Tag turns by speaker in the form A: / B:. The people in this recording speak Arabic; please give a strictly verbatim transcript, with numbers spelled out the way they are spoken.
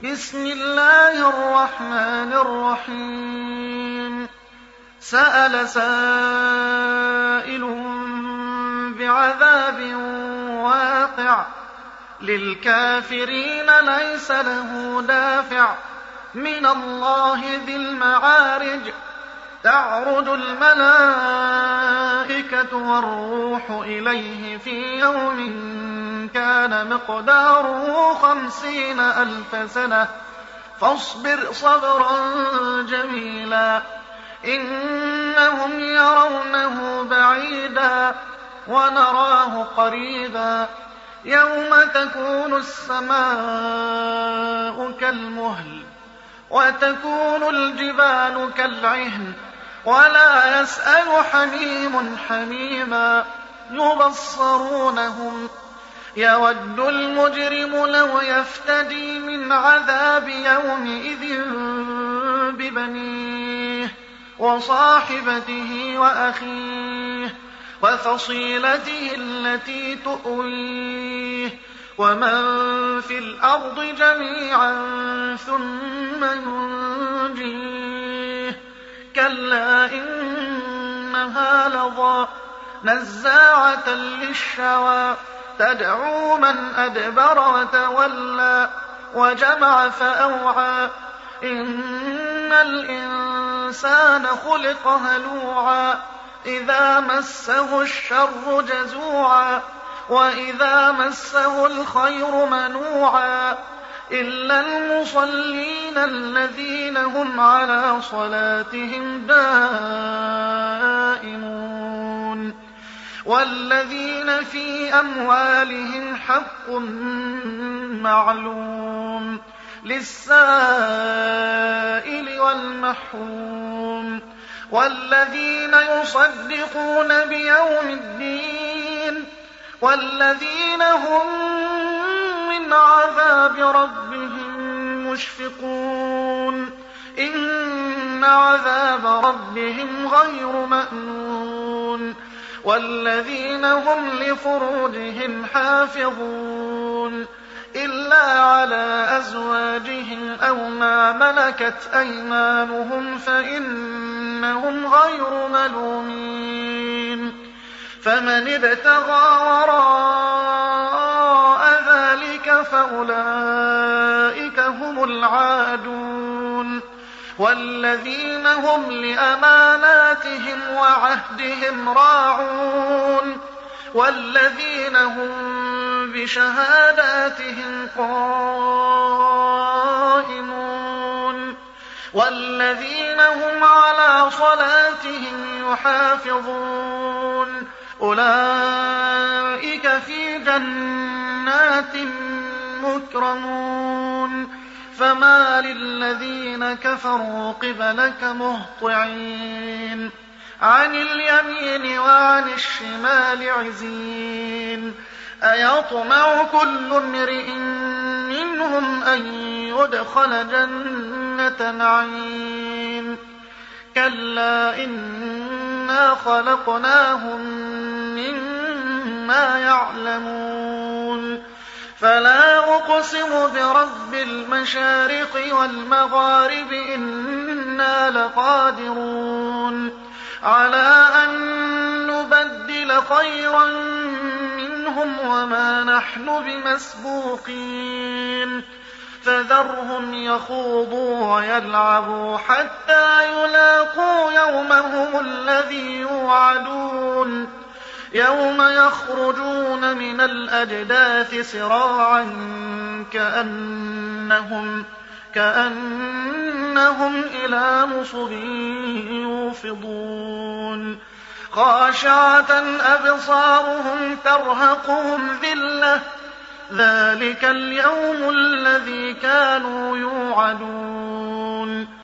A: بسم الله الرحمن الرحيم سأل سائل بعذاب واقع للكافرين ليس له دافع من الله ذي المعارج تعرج الملائكة والروح إليه في يوم كان مقداره خمسين ألف سنة فاصبر صبرا جميلا إنهم يرونه بعيدا ونراه قريبا يوم تكون السماء كالمهل وتكون الجبال كالعهن ولا يسأل حميم حميما يبصرونهم يود المجرم لو يفتدي من عذاب يومئذ ببنيه وصاحبته وأخيه وفصيلته التي تؤويه ومن في الأرض جميعا ثم ينجيه كلا إنها لظى نزاعة للشوى تدعو من أدبر وتولى وجمع فأوعى إن الإنسان خلق هلوعا إذا مسه الشر جزوعا وإذا مسه الخير منوعا إلا المصلين الذين هم على صلاتهم دائمون والذين في أموالهم حق معلوم للسائل والمحروم والذين يصدقون بيوم الدين والذين هم من عذاب ربهم مشفقون إن عذاب ربهم غير مأمون والذين هم لفروجهم حافظون إلا على أزواجهم أو ما ملكت أيمانهم فإنهم غير ملومين فمن ابتغى وراء ذلك فأولئك هم العادون والذين هم لأماناتهم وعهدهم راعون والذين هم بشهاداتهم قائمون والذين هم على صلاتهم يحافظون أولئك في جنات مكرمون فما للذين كفروا قبلك مهطعين عن اليمين وعن الشمال عزين أيطمع كل امرئ منهم أن يدخل جنة نعيم كلا إنا خلقناهم مما يعلمون فلا أقسم برب المشارق والمغارب إنا لقادرون على أن نبدل خيرا منهم وما نحن بمسبوقين فذرهم يخوضوا ويلعبوا حتى يلاقوا يومهم الذي يوعدون يوم يخرجون من الأجداث سراعا كأنهم, كأنهم إلى نصب يوفضون خاشعة أبصارهم ترهقهم ذلة ذلك اليوم الذي كانوا يوعدون